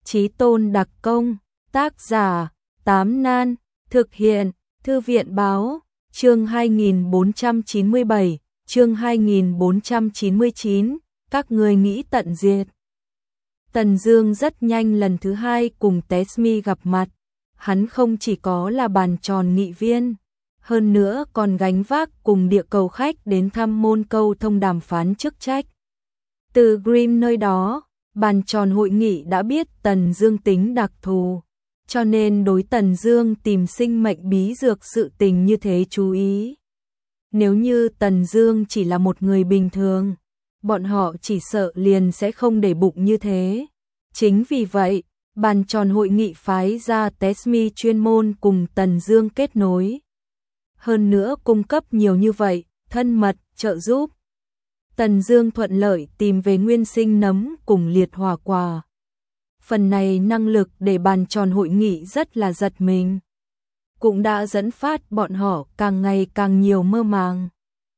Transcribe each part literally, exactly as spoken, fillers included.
Chí Tôn đặc công, tác giả, Tám Nan, thực hiện, Thư viện báo, chương hai nghìn bốn trăm chín mươi bảy, chương hai nghìn bốn trăm chín mươi chín, các người nghĩ tận diệt. Tần Dương rất nhanh lần thứ hai cùng Tesmi gặp mặt, hắn không chỉ có là bàn tròn nghị viên, hơn nữa còn gánh vác cùng địa cầu khách đến thăm môn câu thông đàm phán chức trách. Từ Grimm nơi đó, bàn tròn hội nghị đã biết Tần Dương tính đặc thù, cho nên đối Tần Dương tìm sinh mệnh bí dược sự tình như thế chú ý. Nếu như Tần Dương chỉ là một người bình thường, bọn họ chỉ sợ liền sẽ không để bụng như thế. Chính vì vậy, bàn tròn hội nghị phái ra Tesmi chuyên môn cùng Tần Dương kết nối. Hơn nữa cung cấp nhiều như vậy, thân mật, trợ giúp. Tần Dương thuận lợi tìm về nguyên sinh nấm cùng liệt hỏa quả. Phần này năng lực để bàn tròn hội nghị rất là giật mình. Cũng đã dẫn phát bọn họ càng ngày càng nhiều mơ màng.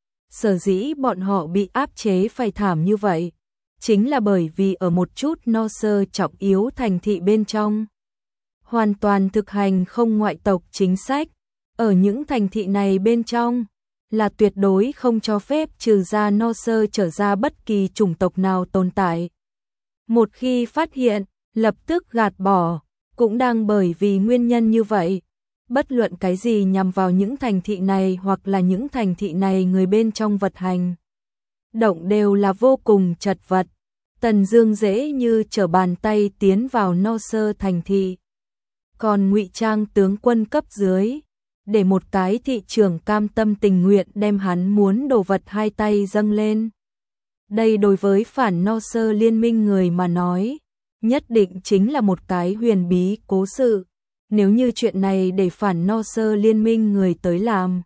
Sở dĩ bọn họ bị áp chế phải thảm như vậy, chính là bởi vì ở một chút no sơ trọng yếu thành thị bên trong. Hoàn toàn thực hành không ngoại tộc chính sách, ở những thành thị này bên trong, là tuyệt đối không cho phép trừ ra no sơ trở ra bất kỳ chủng tộc nào tồn tại. Một khi phát hiện, lập tức gạt bỏ, cũng đang bởi vì nguyên nhân như vậy. Bất luận cái gì nhằm vào những thành thị này hoặc là những thành thị này người bên trong vật hành động đều là vô cùng chật vật. Tần Dương dễ như trở bàn tay tiến vào no sơ thành thị. Còn ngụy trang tướng quân cấp dưới, để một cái thị trưởng cam tâm tình nguyện đem hắn muốn đồ vật hai tay dâng lên. Đây đối với phản no sơ liên minh người mà nói, nhất định chính là một cái huyền bí cố sự. Nếu như chuyện này để phản no sơ liên minh người tới làm,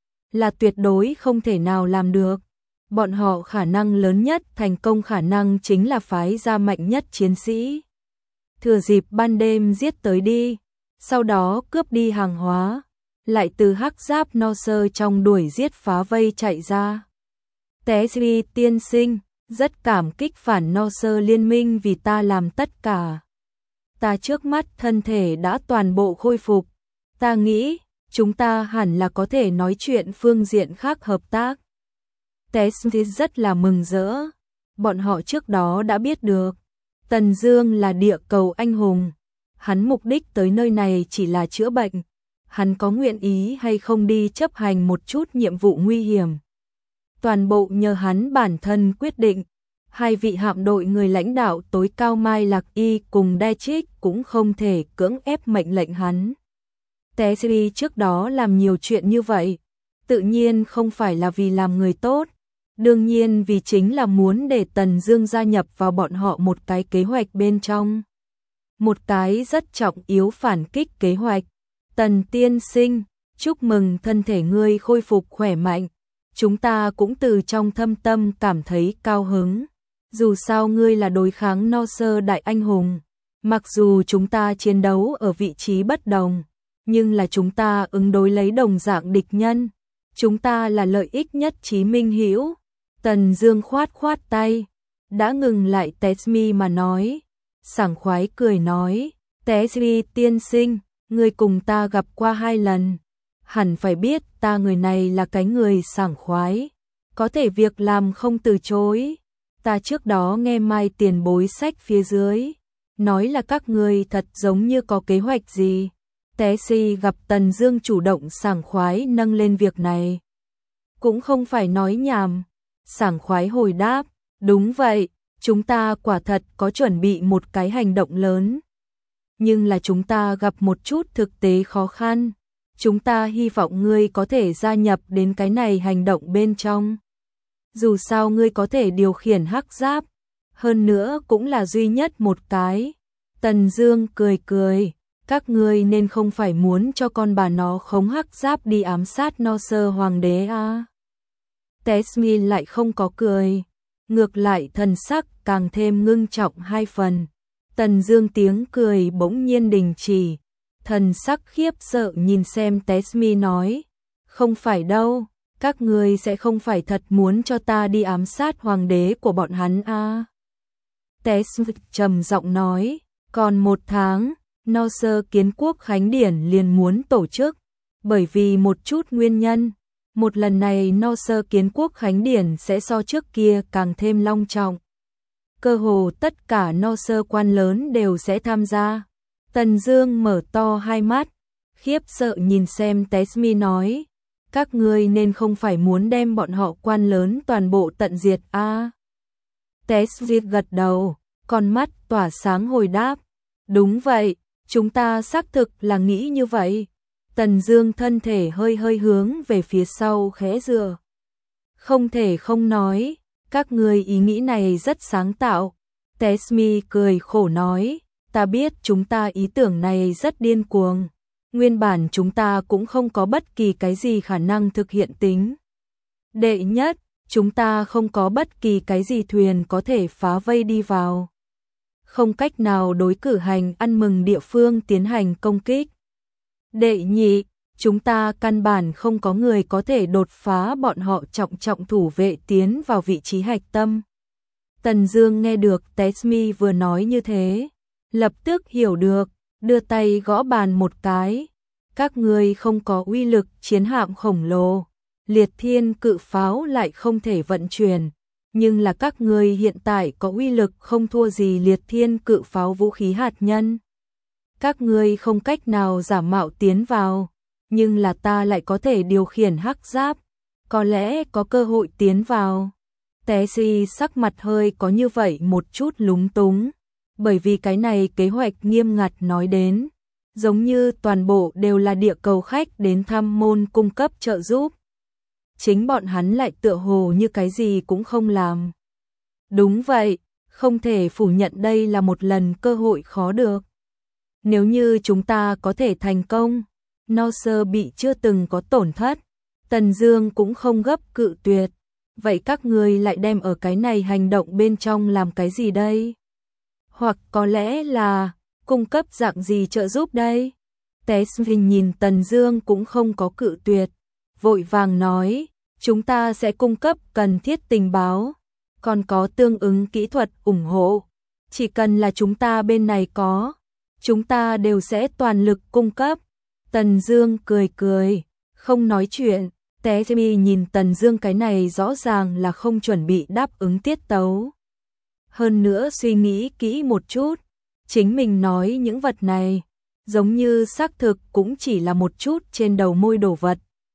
là tuyệt đối không thể nào làm được. Bọn họ khả năng lớn nhất thành công khả năng chính là phái ra mạnh nhất chiến sĩ. Thừa dịp ban đêm giết tới đi, sau đó cướp đi hàng hóa, lại từ hắc giáp no sơ trong đuổi giết phá vây chạy ra. Tesmi tiên sinh, rất cảm kích phản no sơ liên minh vì ta làm tất cả. Ta trước mắt thân thể đã toàn bộ khôi phục, ta nghĩ chúng ta hẳn là có thể nói chuyện phương diện khác hợp tác. Tesmi rất là mừng rỡ, bọn họ trước đó đã biết được, Tần Dương là địa cầu anh hùng, hắn mục đích tới nơi này chỉ là chữa bệnh, hắn có nguyện ý hay không đi chấp hành một chút nhiệm vụ nguy hiểm. Toàn bộ nhờ hắn bản thân quyết định. Hai vị hạm đội người lãnh đạo tối cao Mai Lạc Y cùng Dietrich cũng không thể cưỡng ép mệnh lệnh hắn. Tesmi trước đó làm nhiều chuyện như vậy, tự nhiên không phải là vì làm người tốt, đương nhiên vì chính là muốn để Tần Dương gia nhập vào bọn họ một cái kế hoạch bên trong. Một cái rất trọng yếu phản kích kế hoạch. Tần tiên sinh, chúc mừng thân thể ngươi khôi phục khỏe mạnh, chúng ta cũng từ trong thâm tâm cảm thấy cao hứng. Dù sao ngươi là đối kháng no sơ đại anh hùng, mặc dù chúng ta chiến đấu ở vị trí bất đồng, nhưng là chúng ta ứng đối lấy đồng dạng địch nhân, chúng ta là lợi ích nhất trí minh hữu. Tần Dương khoát khoát tay, đã ngừng lại Tesmi mà nói, sảng khoái cười nói, Tesmi tiên sinh, ngươi cùng ta gặp qua hai lần, hẳn phải biết ta người này là cái người sảng khoái, có thể việc làm không từ chối. Ta trước đó nghe Mai tiền bối sách phía dưới, nói là các ngươi thật giống như có kế hoạch gì. Tesmi gặp Tần Dương chủ động sảng khoái nâng lên việc này, cũng không phải nói nhảm, sảng khoái hồi đáp, đúng vậy, chúng ta quả thật có chuẩn bị một cái hành động lớn. Nhưng là chúng ta gặp một chút thực tế khó khăn, chúng ta hy vọng ngươi có thể gia nhập đến cái này hành động bên trong. Dù sao ngươi có thể điều khiển hắc giáp, hơn nữa cũng là duy nhất một cái. Tần Dương cười cười, các ngươi nên không phải muốn cho con bà nó khống hắc giáp đi ám sát no sơ hoàng đế à. Tesmi lại không có cười, ngược lại thần sắc càng thêm ngưng trọng hai phần. Tần Dương tiếng cười bỗng nhiên đình chỉ, thần sắc khiếp sợ nhìn xem Tesmi nói, không phải đâu. Các ngươi sẽ không phải thật muốn cho ta đi ám sát hoàng đế của bọn hắn à? Tesmi trầm giọng nói, Còn một tháng, no sơ kiến quốc khánh điển liền muốn tổ chức, bởi vì một chút nguyên nhân. Một lần này no sơ kiến quốc khánh điển sẽ so trước kia càng thêm long trọng. Cơ hồ tất cả no sơ quan lớn đều sẽ tham gia. Tần Dương mở to hai mắt, khiếp sợ nhìn xem Tesmi nói, các ngươi nên không phải muốn đem bọn họ quan lớn toàn bộ tận diệt a? À? Tesmi gật đầu, con mắt tỏa sáng hồi đáp, đúng vậy, chúng ta xác thực là nghĩ như vậy. Tần Dương thân thể hơi hơi hướng về phía sau khẽ dựa. Không thể không nói, các ngươi ý nghĩ này rất sáng tạo. Tesmi cười khổ nói, ta biết chúng ta ý tưởng này rất điên cuồng. Nguyên bản chúng ta cũng không có bất kỳ cái gì khả năng thực hiện tính. Đệ nhất, chúng ta không có bất kỳ cái gì thuyền có thể phá vây đi vào. Không cách nào đối cử hành ăn mừng địa phương tiến hành công kích. Đệ nhị, chúng ta căn bản không có người có thể đột phá bọn họ trọng trọng thủ vệ tiến vào vị trí hạch tâm. Tần Dương nghe được Tesmi vừa nói như thế, lập tức hiểu được, đưa tay gõ bàn một cái. Các ngươi không có uy lực chiến hạm khổng lồ, liệt thiên cự pháo lại không thể vận chuyển, nhưng là các ngươi hiện tại có uy lực không thua gì liệt thiên cự pháo vũ khí hạt nhân. Các ngươi không cách nào giả mạo tiến vào, nhưng là ta lại có thể điều khiển hắc giáp, có lẽ có cơ hội tiến vào. Tesmi sắc mặt hơi có như vậy một chút lúng túng, bởi vì cái này kế hoạch nghiêm ngặt nói đến, giống như toàn bộ đều là địa cầu khách đến thăm môn cung cấp trợ giúp. Chính bọn hắn lại tựa hồ như cái gì cũng không làm. Đúng vậy, không thể phủ nhận đây là một lần cơ hội khó được. Nếu như chúng ta có thể thành công, no sơ bị chưa từng có tổn thất, Tần Dương cũng không gấp cự tuyệt. Vậy các ngươi lại đem ở cái này hành động bên trong làm cái gì đây? Hoặc có lẽ là cung cấp dạng gì trợ giúp đây? Tesmi nhìn Tần Dương cũng không có cự tuyệt, vội vàng nói, chúng ta sẽ cung cấp cần thiết tình báo, còn có tương ứng kỹ thuật ủng hộ. Chỉ cần là chúng ta bên này có, chúng ta đều sẽ toàn lực cung cấp. Tần Dương cười cười, không nói chuyện. Tesmi nhìn Tần Dương cái này rõ ràng là không chuẩn bị đáp ứng tiết tấu. Hơn nữa suy nghĩ kỹ một chút, chính mình nói những vật này, giống như xác thực cũng chỉ là một chút trên đầu môi đồ vật.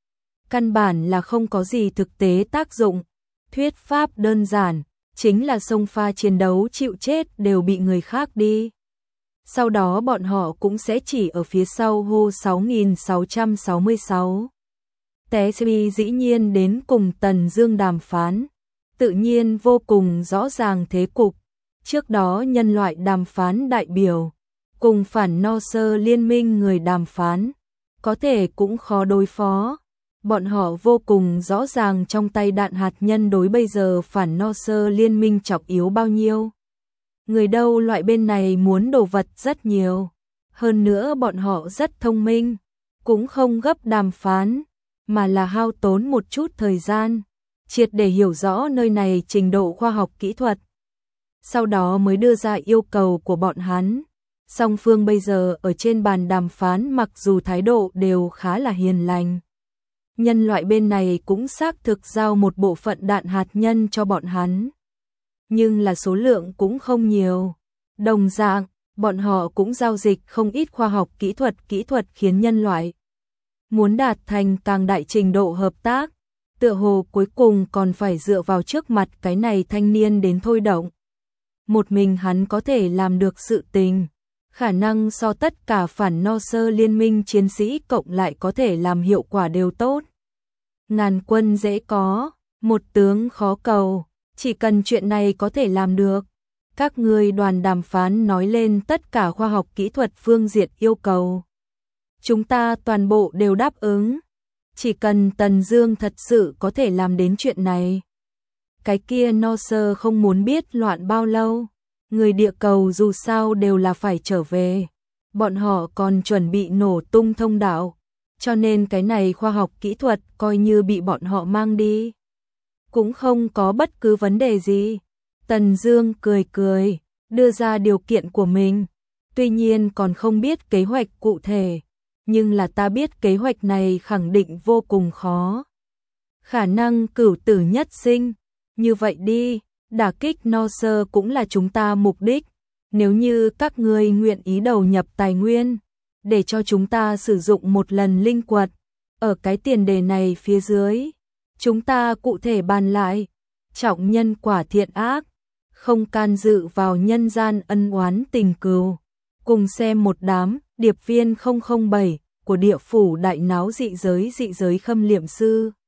Căn bản là không có gì thực tế tác dụng. Thuyết pháp đơn giản, chính là xông pha chiến đấu chịu chết đều bị người khác đi. Sau đó bọn họ cũng sẽ chỉ ở phía sau hô sáu nghìn sáu trăm sáu mươi sáu. Tesmi dĩ nhiên đến cùng Tần Dương đàm phán, tự nhiên vô cùng rõ ràng thế cục. Trước đó nhân loại đàm phán đại biểu, cùng phản no sơ liên minh người đàm phán, có thể cũng khó đối phó. Bọn họ vô cùng rõ ràng trong tay đạn hạt nhân đối bây giờ phản no sơ liên minh trọng yếu bao nhiêu. Người đâu loại bên này muốn đồ vật rất nhiều. Hơn nữa bọn họ rất thông minh, cũng không gấp đàm phán, mà là hao tốn một chút thời gian, triệt để hiểu rõ nơi này trình độ khoa học kỹ thuật. Sau đó mới đưa ra yêu cầu của bọn hắn. Song phương bây giờ ở trên bàn đàm phán mặc dù thái độ đều khá là hiền lành. Nhân loại bên này cũng xác thực giao một bộ phận đạn hạt nhân cho bọn hắn. Nhưng là số lượng cũng không nhiều. Đồng dạng, bọn họ cũng giao dịch không ít khoa học kỹ thuật kỹ thuật khiến nhân loại muốn đạt thành càng đại trình độ hợp tác, tựa hồ cuối cùng còn phải dựa vào trước mặt cái này thanh niên đến thôi động. Một mình hắn có thể làm được sự tình, khả năng so tất cả phản no sơ liên minh chiến sĩ cộng lại có thể làm hiệu quả đều tốt. Ngàn quân dễ có, một tướng khó cầu, chỉ cần chuyện này có thể làm được. Các ngươi đoàn đàm phán nói lên tất cả khoa học kỹ thuật phương diện yêu cầu. Chúng ta toàn bộ đều đáp ứng. Chỉ cần Tần Dương thật sự có thể làm đến chuyện này. Cái kia no sơ không muốn biết loạn bao lâu. Người địa cầu dù sao đều là phải trở về. Bọn họ còn chuẩn bị nổ tung thông đạo. Cho nên cái này khoa học kỹ thuật coi như bị bọn họ mang đi, cũng không có bất cứ vấn đề gì. Tần Dương cười cười, đưa ra điều kiện của mình. tuy nhiên còn không biết kế hoạch cụ thể, nhưng là ta biết kế hoạch này khẳng định vô cùng khó. Khả năng cửu tử nhất sinh, như vậy đi, đả kích no sơ cũng là chúng ta mục đích, nếu như các ngươi nguyện ý đầu nhập tài nguyên, để cho chúng ta sử dụng một lần linh quật, ở cái tiền đề này phía dưới, chúng ta cụ thể bàn lại, trọng nhân quả thiện ác, không can dự vào nhân gian ân oán tình cừu. Cùng xem một đám điệp viên không không bảy của địa phủ đại náo dị giới dị giới khâm liệm sư.